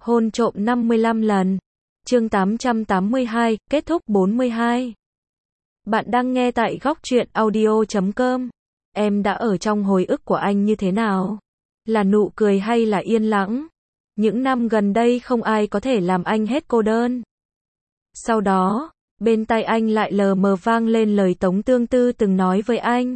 Hôn trộm 55 lần. Chương 882, kết thúc 42. Bạn đang nghe tại góc truyện audio.com. Em đã ở trong hồi ức của anh như thế nào? Là nụ cười hay là yên lặng? Những năm gần đây không ai có thể làm anh hết cô đơn. Sau đó, bên tai anh lại lờ mờ vang lên lời Tống Tương Tư từng nói với anh.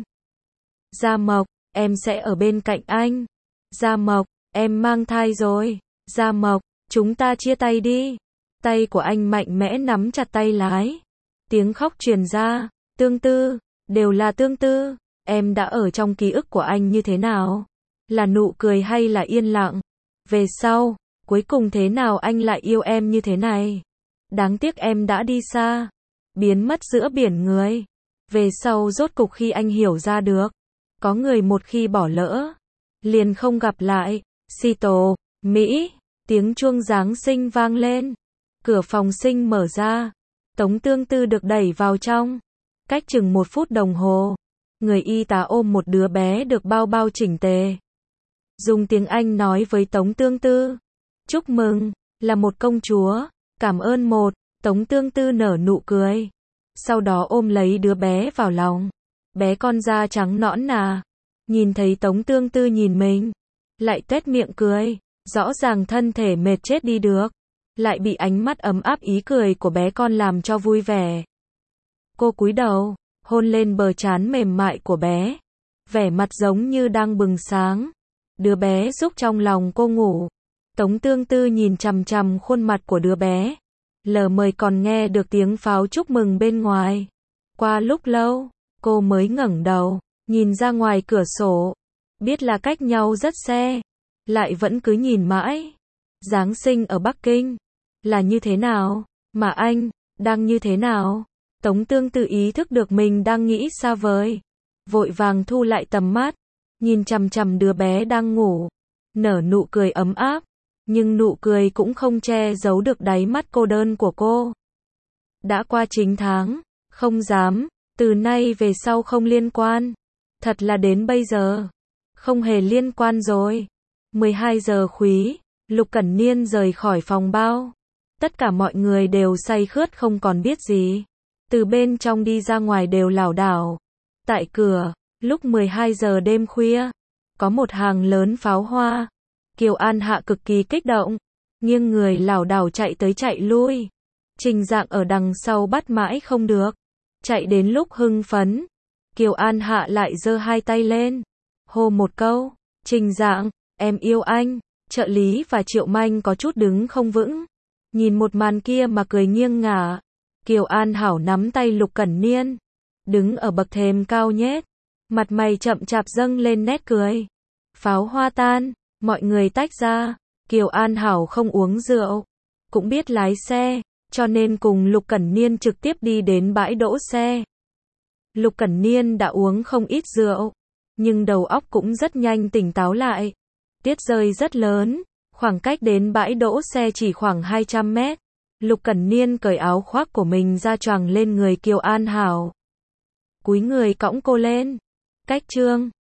Gia Mộc, em sẽ ở bên cạnh anh. Gia Mộc, em mang thai rồi. Gia Mộc, chúng ta chia tay đi. Tay của anh mạnh mẽ nắm chặt tay lái. Tiếng khóc truyền ra. Tương Tư, đều là Tương Tư. Em đã ở trong ký ức của anh như thế nào? Là nụ cười hay là yên lặng? Về sau, cuối cùng thế nào anh lại yêu em như thế này? Đáng tiếc em đã đi xa, biến mất giữa biển người. Về sau rốt cục khi anh hiểu ra được, có người một khi bỏ lỡ, liền không gặp lại. Sito, Mỹ, tiếng chuông Giáng sinh vang lên. Cửa phòng sinh mở ra. Tống Tương Tư được đẩy vào trong. Cách chừng 1 phút đồng hồ, người y tá ôm một đứa bé được bao bao chỉnh tề. Dùng tiếng Anh nói với Tống Tương Tư. Chúc mừng, là một công chúa. Cảm ơn một. Tống Tương Tư nở nụ cười. Sau đó ôm lấy đứa bé vào lòng. Bé con da trắng nõn nà. Nhìn thấy Tống Tương Tư nhìn mình, lại tuét miệng cười. Rõ ràng thân thể mệt chết đi được, lại bị ánh mắt ấm áp ý cười của bé con làm cho vui vẻ. Cô cúi đầu, hôn lên bờ trán mềm mại của bé. Vẻ mặt giống như đang bừng sáng. Đứa bé rúc trong lòng cô ngủ. Tống Tương Tư nhìn chằm chằm khuôn mặt của đứa bé. Lờ mờ còn nghe được tiếng pháo chúc mừng bên ngoài. Qua lúc lâu, cô mới ngẩng đầu, nhìn ra ngoài cửa sổ. Biết là cách nhau rất xe, lại vẫn cứ nhìn mãi. Giáng sinh ở Bắc Kinh là như thế nào, mà anh đang như thế nào? Tống Tương Tư ý thức được mình đang nghĩ xa vời, vội vàng thu lại tầm mắt, nhìn chằm chằm đứa bé đang ngủ, nở nụ cười ấm áp, nhưng nụ cười cũng không che giấu được đáy mắt cô đơn của cô. Đã qua 9 tháng, không dám, từ nay về sau không liên quan. Thật là đến bây giờ, không hề liên quan rồi. 12 giờ khuya, Lục Cẩn Niên rời khỏi phòng bao. Tất cả mọi người đều say khướt không còn biết gì. Từ bên trong đi ra ngoài đều lảo đảo. Tại cửa, lúc 12 giờ đêm khuya, có một hàng lớn pháo hoa. Kiều An Hạ cực kỳ kích động, nghiêng người lảo đảo chạy tới chạy lui. Trình Dạng ở đằng sau bắt mãi không được. Chạy đến lúc hưng phấn, Kiều An Hạ lại giơ hai tay lên, hô một câu, Trình Dạng, em yêu anh. Trợ lý và Triệu Manh có chút đứng không vững, nhìn một màn kia mà cười nghiêng ngả. Kiều An Hảo nắm tay Lục Cẩn Niên, đứng ở bậc thềm cao nhết, mặt mày chậm chạp dâng lên nét cười. Pháo hoa tan, mọi người tách ra. Kiều An Hảo không uống rượu, cũng biết lái xe, cho nên cùng Lục Cẩn Niên trực tiếp đi đến bãi đỗ xe. Lục Cẩn Niên đã uống không ít rượu, nhưng đầu óc cũng rất nhanh tỉnh táo lại. Tiết rơi rất lớn, khoảng cách đến bãi đỗ xe chỉ khoảng 200 mét. Lục Cẩn Niên cởi áo khoác của mình ra choàng lên người Kiều An Hảo. Cúi người cõng cô lên. Cách chương